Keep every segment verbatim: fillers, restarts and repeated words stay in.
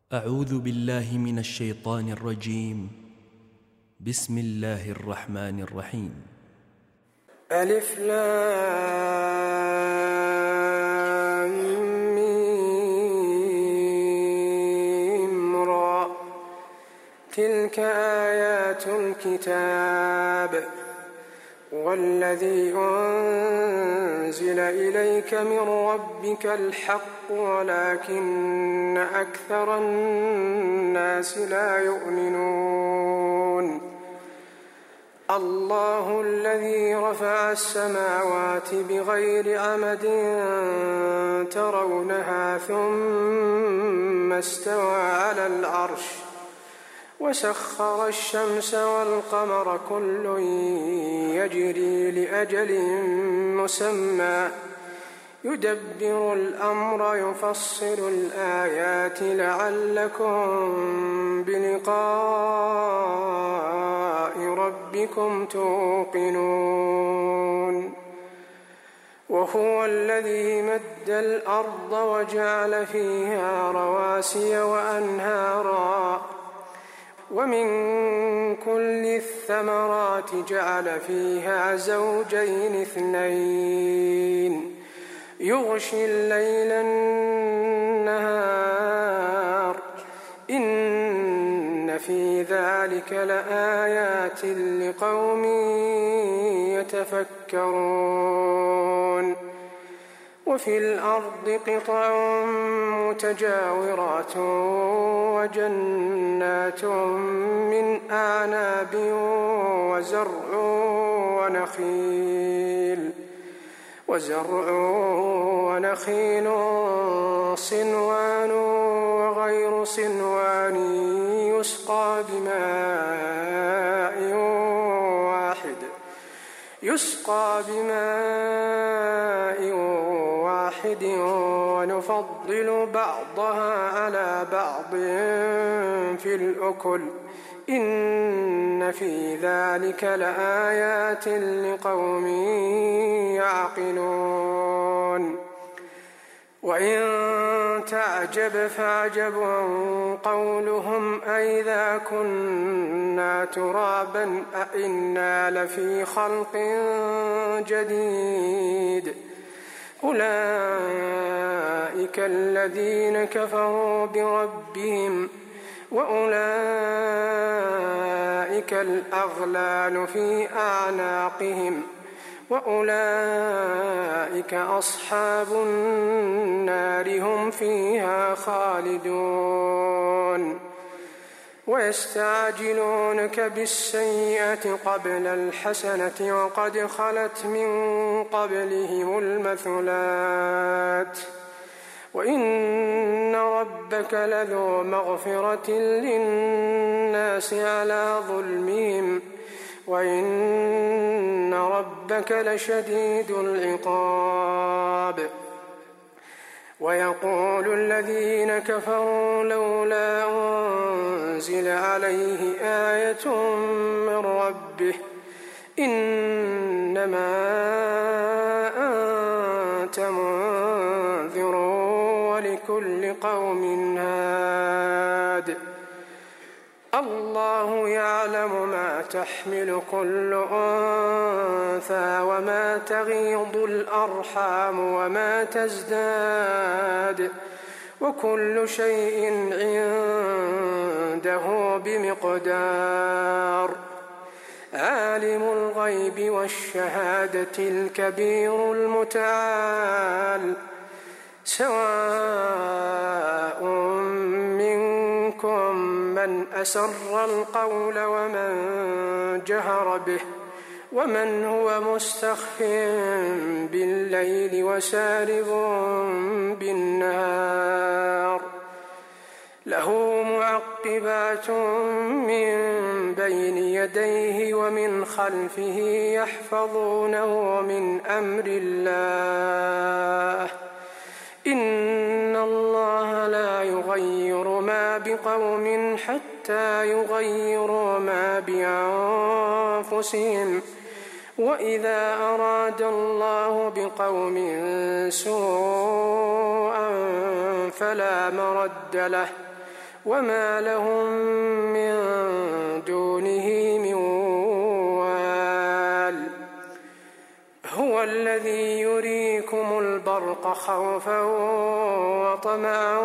أعوذ بالله من الشيطان الرجيم. بسم الله الرحمن الرحيم. ألف لام ميم را تلك آيات الكتاب والذي أنزل إليك من ربك الحق ولكن أكثر الناس لا يؤمنون. الله الذي رفع السماوات بغير عمد ترونها ثم استوى على العرش وسخر الشمس والقمر كل يجري لأجل مسمى يدبر الأمر يفصل الآيات لعلكم بلقاء ربكم توقنون. وهو الذي مد الأرض وجعل فيها رواسي وأنهارا ومن كل الثمرات جعل فيها زوجين اثنين يغشي الليل النهار إن في ذلك لآيات لقوم يتفكرون. وفي الأرض قطع متجاورات وجنات من أعناب وزرع ونخيل وزرع ونخيل صنوان وغير صنوان يسقى بماء واحد يسقى بماء واحد ونفضل بعضها على بعض في الأكل إن في ذلك لآيات لقوم يعقلون. وإن تعجب فعجب قولهم أئذا كنا ترابا أئنا لفي خلق جديد أولئك الذين كفروا بربهم وأولئك الأغلال في أعناقهم وأولئك أصحاب النار هم فيها خالدون. ويستعجلونك بالسيئة قبل الحسنة وقد خلت من قبلهم المثلات وإن ربك لذو مغفرة للناس على ظلمهم وإن ربك لشديد العقاب. ويقول الذين كفروا لولا أنزل عليه آية من ربه إنما أنت منذر ولكل قوم هاد الله يعلم ما تحمل كل أنثى وما تغيض الأرحام وما تزداد وكل شيء عنده بمقدار. عالم الغيب والشهادة الكبير المتعال سواء منكم من أسر القول ومن جهر به ومن هو مستخف بالليل وسارب بالنهار له معقبات من بين يديه ومن خلفه يحفظونه من أمر الله إن الله لا يغير ما بقوم حتى يغيروا ما بأنفسهم وإذا أراد الله بقوم سوءا فلا مرد له وما لهم من دونه من وال. هو الذي يريكم البرق خوفا وطمعا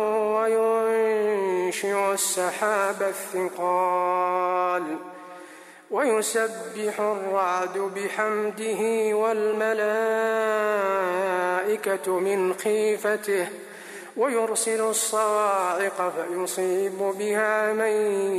وينشئ السحاب الثقال ويسبح الرعد بحمده والملائكة من خيفته ويرسل الصواعق فيصيب بها من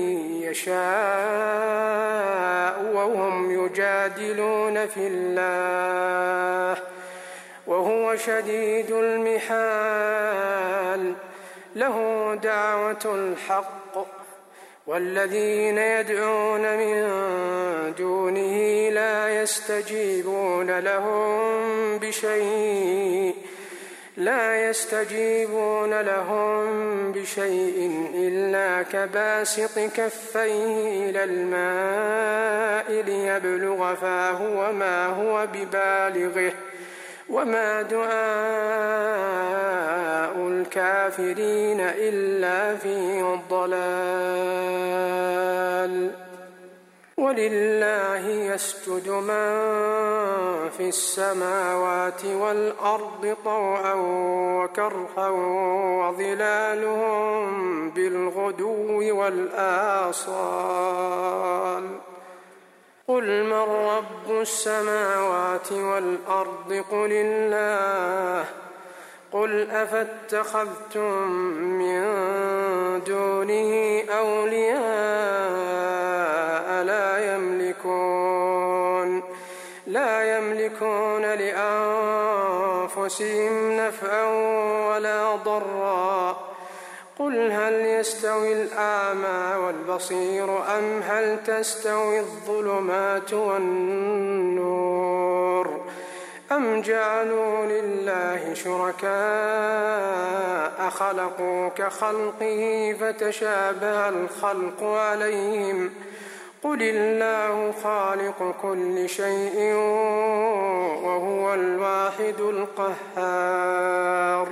يشاء وهم يجادلون في الله وهو شديد المحال. له دعوة الحق والذين يدعون من دونه لا يستجيبون لهم بشيء لا يستجيبون لهم بشيء إلا كباسط كفيه إلى الماء ليبلغ فاه وما هو ببالغه وما دعاء الكافرين إلا في ضلال. ولله يسجد من في السماوات والأرض طوعا وكرها وظلالهم بالغدو والآصال. قل من رب السماوات والأرض قل الله. قل أفاتخذتم من دونه أولياء لا يملكون لا يملكون لأنفسهم نفعا ولا ضرا. قل هل يستوي الأعمى والبصير أم هل تستوي الظلمات والنور أم جعلوا لله شركاء خلقوا كخلقه فتشابه الخلق عليهم. قل الله خالق كل شيء وهو الواحد القهار.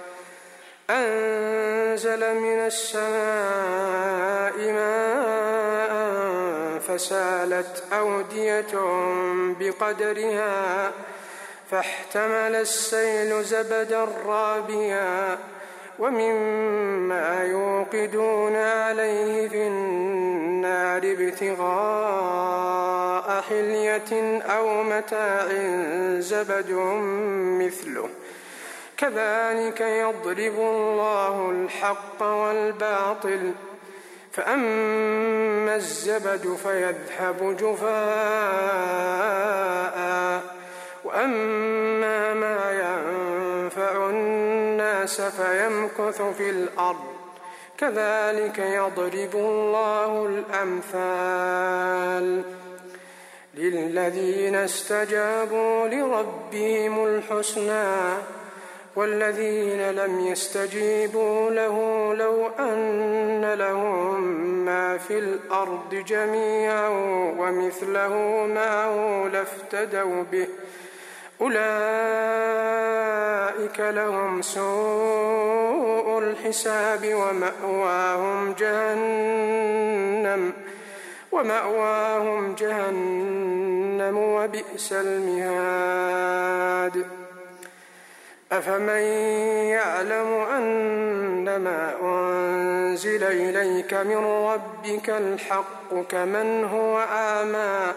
أنزل من السماء ماء فسالت أودية بقدرها فاحتمل السيل زبدا رابيا ومما يوقدون عليه في النار ابتغاء حلية أو متاع زبد مثله كذلك يضرب الله الحق والباطل. فأما الزبد فيذهب جفاء وأما ما ينفع الناس فيمكث في الأرض كذلك يضرب الله الأمثال. للذين استجابوا لربهم الحسنى والذين لم يستجيبوا له لو أن لهم ما في الأرض جميعا ومثله معه لافتدوا به أولئك لهم سوء الحساب ومأواهم جهنم ومأواهم جهنم وبئس المهاد. أفمن يعلم أنما أنزل إليك من ربك الحق كمن هو أعمى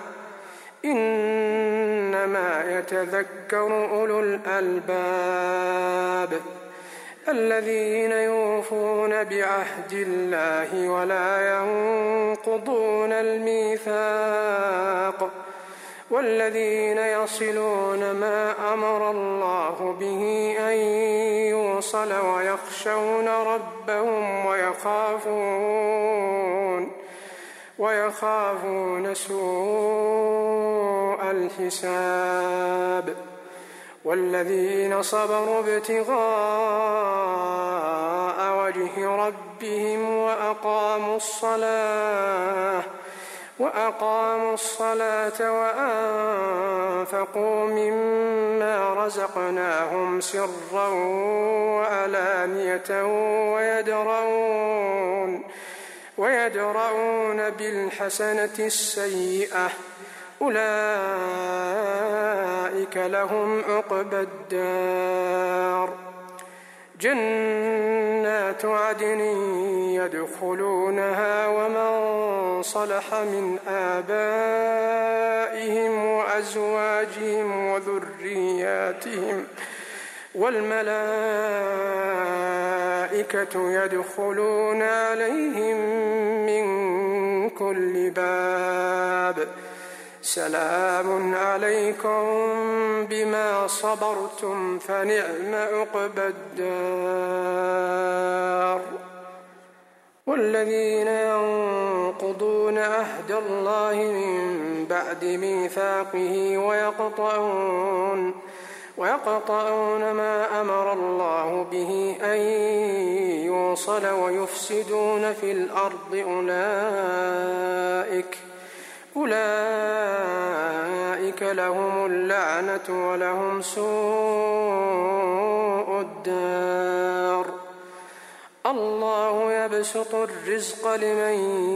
إنما يتذكر أولو الألباب الذين يوفون بعهد الله ولا ينقضون الميثاق والذين يصلون ما أمر الله به أن يوصل ويخشون ربهم ويخافون ويخافون سوء الحساب والذين صبروا ابتغاء وجه ربهم وأقاموا الصلاة وأقاموا الصلاة وأنفقوا مما رزقناهم سرا وعلانية ويدرؤون, ويدرؤون بالحسنة السيئة أولئك لهم عقبى الدار. جنات عدن يدخلونها ومن صلح من آبائهم وأزواجهم وذرياتهم والملائكة يدخلون عليهم من كل باب سلام عليكم بما صبرتم فنعم عقبى الدار. والذين ينقضون عهد الله من بعد ميثاقه ويقطعون, ويقطعون ما أمر الله به أن يوصل ويفسدون في الأرض أولئك أولئك لهم اللعنة ولهم سوء الدار. الله يبسط الرزق لمن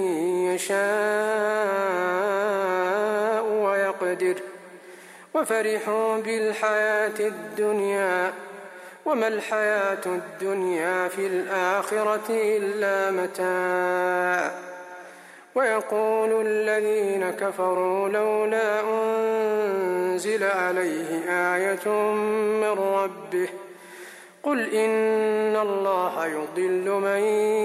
يشاء ويقدر وفرحوا بالحياة الدنيا وما الحياة الدنيا في الآخرة إلا متاع. ويقول الذين كفروا لولا أنزل عليه آية من ربه قل إن الله يضل من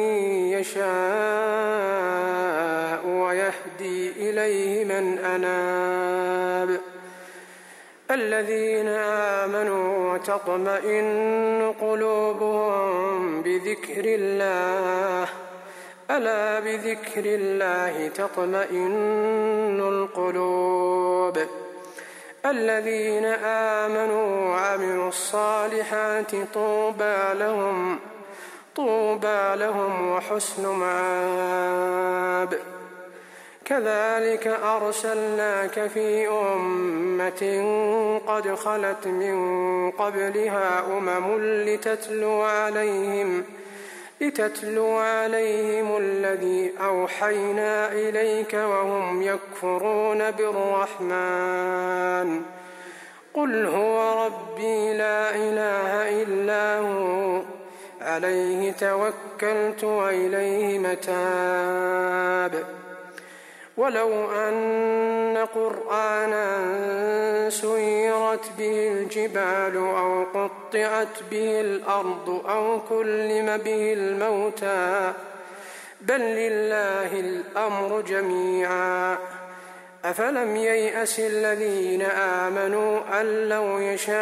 يشاء ويهدي إليه من أناب. الذين آمنوا وتطمئن قلوبهم بذكر الله ألا بذكر الله تطمئن القلوب. الذين آمنوا وعملوا الصالحات طوبى لهم طوبى لهم وحسن مآب. كذلك أرسلناك في أمة قد خلت من قبلها أمم لتتلو عليهم لتتلو عليهم الذي أوحينا إليك وهم يكفرون بالرحمن قل هو ربي لا إله إلا هو عليه توكلت وإليه متاب. ولو أن قرآنا سيرت به الجبال أو قطعت به الأرض أو كلم به الموتى بل لله الأمر جميعا أفلم ييأس الذين آمنوا أن لو يشاء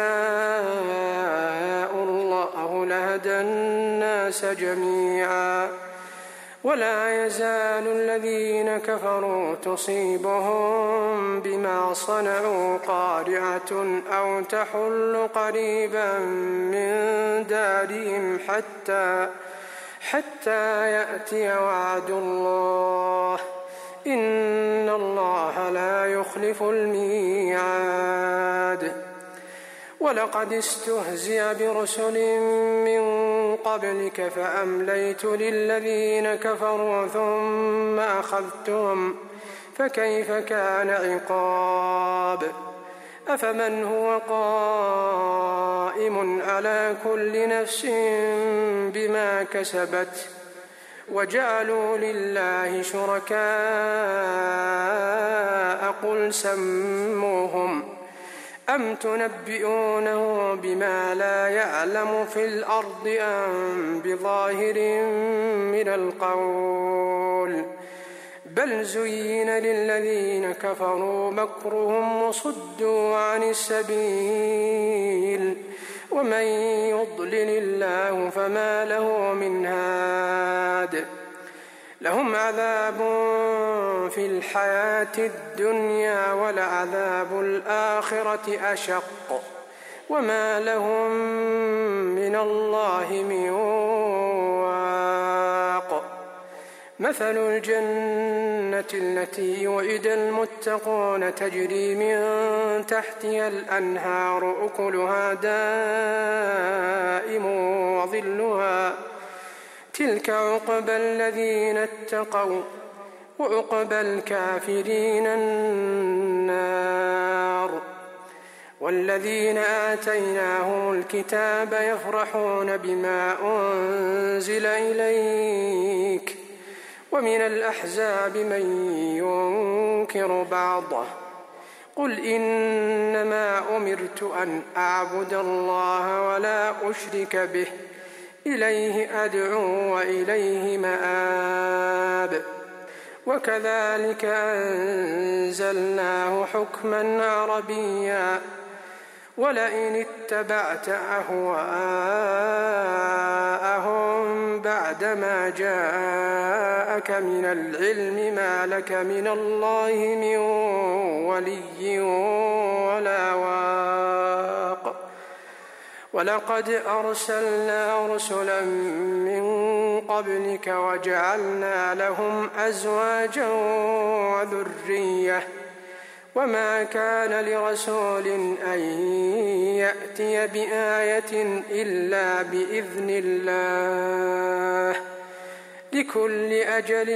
الله لهدى الناس جميعا ولا يزال الذين كفروا تصيبهم بما صنعوا قارعة أو تحل قريبا من دارهم حتى حتى يأتي وعد الله إن الله لا يخلف الميعاد. ولقد استهزئ برسل من قبلك فأمليت للذين كفروا ثم أخذتهم فكيف كان عقاب. أفمن هو قائم على كل نفس بما كسبت وجعلوا لله شركاء قل سموهم أم تنبئونه بما لا يعلم في الأرض أم بظاهر من القول بل زين للذين كفروا مكرهم وصدوا عن السبيل ومن يضلل الله فما له من هاد. لهم عذاب في الحياة الدنيا ولعذاب الآخرة أشق وما لهم من الله من واق. مثل الجنة التي وعد المتقون تجري من تحتها الأنهار أكلها دائم وظلها تلك عقبى الذين اتقوا وعقبى الكافرين النار والذين آتيناهم الكتاب يفرحون بما أنزل إليك ومن الأحزاب من ينكر بعضه قل إنما أمرت أن أعبد الله ولا أشرك به إليه أدعو وإليه مآب وكذلك أنزلناه حكما عربيا ولئن اتبعت أهواءهم بعدما جاءك من العلم ما لك من الله من ولي ولا واق ولقد أرسلنا رسلا من قبلك وجعلنا لهم أزواجا وذرية وما كان لرسول أن يأتي بآية إلا بإذن الله لكل أجل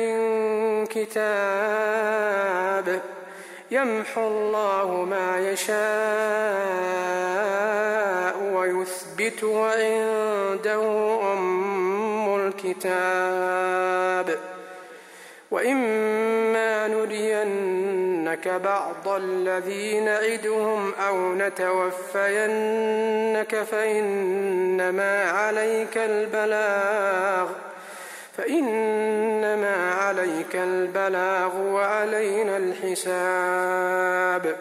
كتاب يمحو الله ما يشاء ويثبت وعنده أم الكتاب وإما نرينك بعض الذي نعدهم أو نتوفينك فإنما عليك البلاغ فإنما عليك البلاغ وعلينا الحساب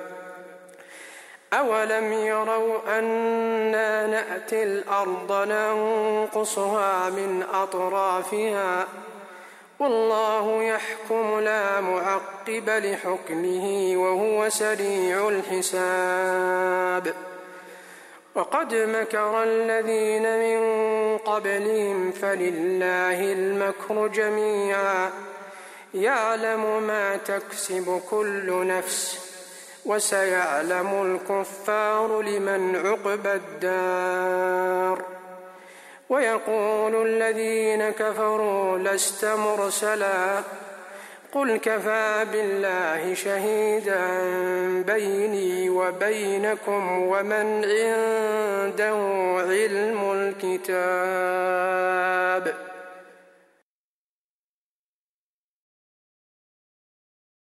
أولم يروا أنا نأتي الأرض ننقصها من أطرافها والله يحكم لا معقب لحكمه وهو سريع الحساب وقد مكر الذين من قبلهم فلله المكر جميعا يعلم ما تكسب كل نفس وسيعلم الكفار لمن عقبى الدار ويقول الذين كفروا لست مرسلا قل كفى بالله شهيدا بيني وبينكم ومن عنده علم الكتاب